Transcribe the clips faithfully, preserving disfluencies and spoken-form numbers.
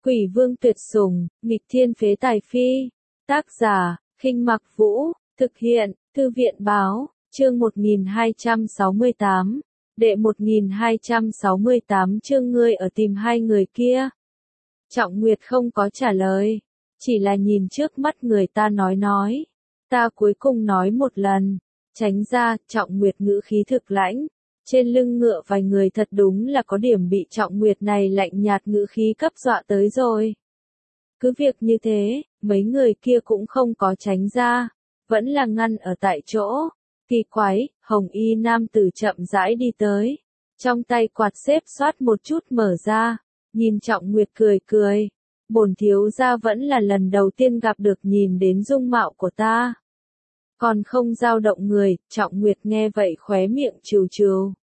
Quỷ vương tuyệt sủng, nghịch thiên phế tài phi. Tác giả, Khinh Mặc Vũ, thực hiện, Thư viện báo, chương một nghìn hai trăm sáu mươi tám, đệ một nghìn hai trăm sáu mươi tám chương ngươi ở tìm hai người kia. Trọng Nguyệt không có trả lời, chỉ là nhìn trước mắt người ta nói nói. Ta cuối cùng nói một lần, tránh ra, Trọng Nguyệt ngữ khí thực lãnh. Trên lưng ngựa vài người thật đúng là có điểm bị Trọng Nguyệt này lạnh nhạt ngữ khí cấp dọa tới rồi. Cứ việc như thế, mấy người kia cũng không có tránh ra, vẫn là ngăn ở tại chỗ. Kỳ quái, hồng y nam tử chậm rãi đi tới, trong tay quạt xếp xoát một chút mở ra, nhìn Trọng Nguyệt cười cười. Bổn thiếu gia vẫn là lần đầu tiên gặp được nhìn đến dung mạo của ta. Còn không dao động người, Trọng Nguyệt nghe vậy khóe miệng trừ trừ.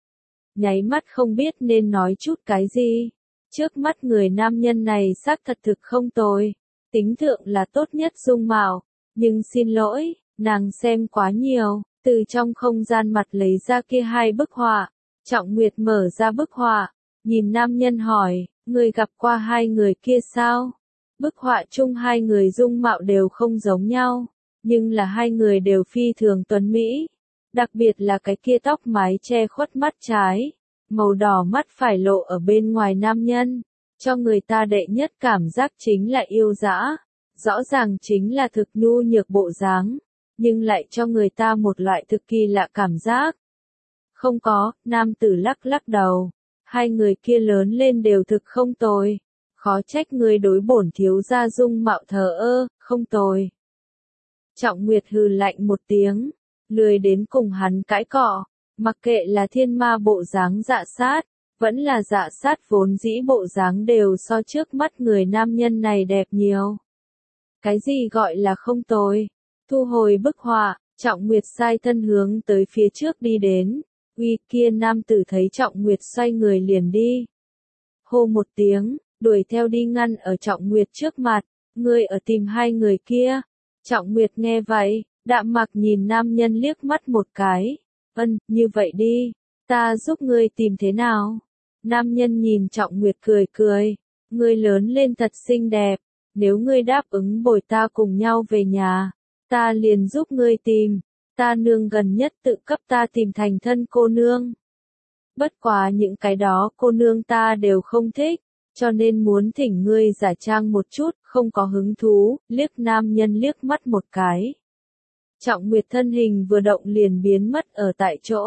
Nháy mắt không biết nên nói chút cái gì. Trước mắt người nam nhân này xác thật thực không tồi. Tính thượng là tốt nhất dung mạo. Nhưng xin lỗi, nàng xem quá nhiều. Từ trong không gian mặt lấy ra kia hai bức họa. Trọng Nguyệt mở ra bức họa. Nhìn nam nhân hỏi, người gặp qua hai người kia sao? Bức họa chung hai người dung mạo đều không giống nhau. Nhưng là hai người đều phi thường tuấn mỹ. Đặc biệt là cái kia tóc mái che khuất mắt trái, màu đỏ mắt phải lộ ở bên ngoài nam nhân, cho người ta đệ nhất cảm giác chính là yêu dã, rõ ràng chính là thực nhu nhược bộ dáng, nhưng lại cho người ta một loại thực kỳ lạ cảm giác. Không có, nam tử lắc lắc đầu, hai người kia lớn lên đều thực không tồi, khó trách người đối bổn thiếu gia dung mạo thờ ơ, không tồi. Trọng Nguyệt hừ lạnh một tiếng. Lười đến cùng hắn cãi cọ, mặc kệ là thiên ma bộ dáng dạ sát, vẫn là dạ sát vốn dĩ bộ dáng đều so trước mắt người nam nhân này đẹp nhiều. Cái gì gọi là không tồi? Thu hồi bức họa, Trọng Nguyệt sai thân hướng tới phía trước đi đến, uy kia nam tử thấy Trọng Nguyệt xoay người liền đi. Hô một tiếng, đuổi theo đi ngăn ở Trọng Nguyệt trước mặt, ngươi ở tìm hai người kia. Trọng Nguyệt nghe vậy. Đạm Mặc nhìn nam nhân liếc mắt một cái. Ân, như vậy đi, ta giúp ngươi tìm thế nào? Nam nhân nhìn Trọng Nguyệt cười cười. Ngươi lớn lên thật xinh đẹp. Nếu ngươi đáp ứng bồi ta cùng nhau về nhà, ta liền giúp ngươi tìm. Ta nương gần nhất tự cấp ta tìm thành thân cô nương. Bất quá những cái đó cô nương ta đều không thích, cho nên muốn thỉnh ngươi giả trang một chút, không có hứng thú. Liếc nam nhân liếc mắt một cái. Trọng Nguyệt thân hình vừa động liền biến mất ở tại chỗ.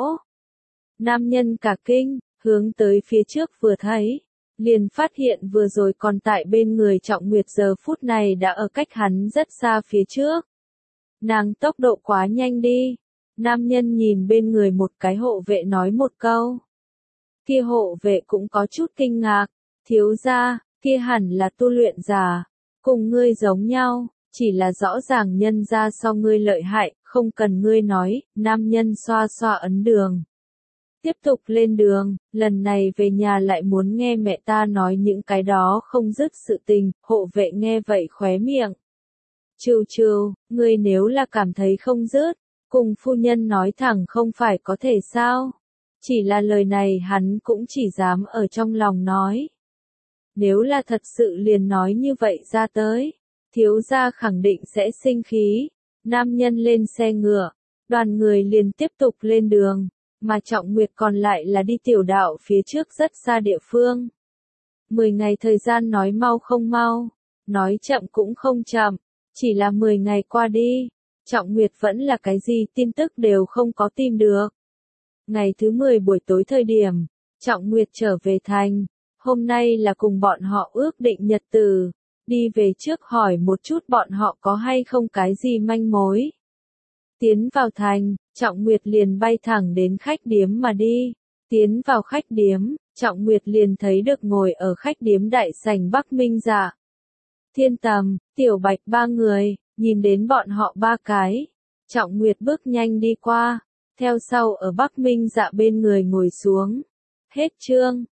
Nam nhân cả kinh, hướng tới phía trước vừa thấy, liền phát hiện vừa rồi còn tại bên người Trọng Nguyệt giờ phút này đã ở cách hắn rất xa phía trước. Nàng tốc độ quá nhanh đi. Nam nhân nhìn bên người một cái hộ vệ nói một câu. Kia hộ vệ cũng có chút kinh ngạc, thiếu gia, kia hẳn là tu luyện giả, cùng ngươi giống nhau. Chỉ là rõ ràng nhân ra so ngươi lợi hại, không cần ngươi nói. Nam nhân xoa xoa ấn đường. Tiếp tục lên đường, lần này về nhà lại muốn nghe mẹ ta nói những cái đó không dứt sự tình. Hộ vệ nghe vậy khóe miệng. Trừ trừ, ngươi nếu là cảm thấy không dứt, cùng phu nhân nói thẳng không phải có thể sao? Chỉ là lời này hắn cũng chỉ dám ở trong lòng nói. Nếu là thật sự liền nói như vậy ra tới, thiếu gia khẳng định sẽ sinh khí. Nam nhân lên xe ngựa, đoàn người liền tiếp tục lên đường, mà Trọng Nguyệt còn lại là đi tiểu đạo phía trước rất xa địa phương. Mười ngày thời gian nói mau không mau, nói chậm cũng không chậm, chỉ là mười ngày qua đi, Trọng Nguyệt vẫn là cái gì tin tức đều không có tìm được. Ngày thứ mười buổi tối thời điểm, Trọng Nguyệt trở về thành, hôm nay là cùng bọn họ ước định nhật tử. Đi về trước hỏi một chút bọn họ có hay không cái gì manh mối. Tiến vào thành, Trọng Nguyệt liền bay thẳng đến khách điếm mà đi. Tiến vào khách điếm, Trọng Nguyệt liền thấy được ngồi ở khách điếm đại sảnh Bắc Minh Dạ, Thiên Tầm, Tiểu Bạch ba người, nhìn đến bọn họ ba cái. Trọng Nguyệt bước nhanh đi qua, theo sau ở Bắc Minh Dạ bên người ngồi xuống. Hết chương.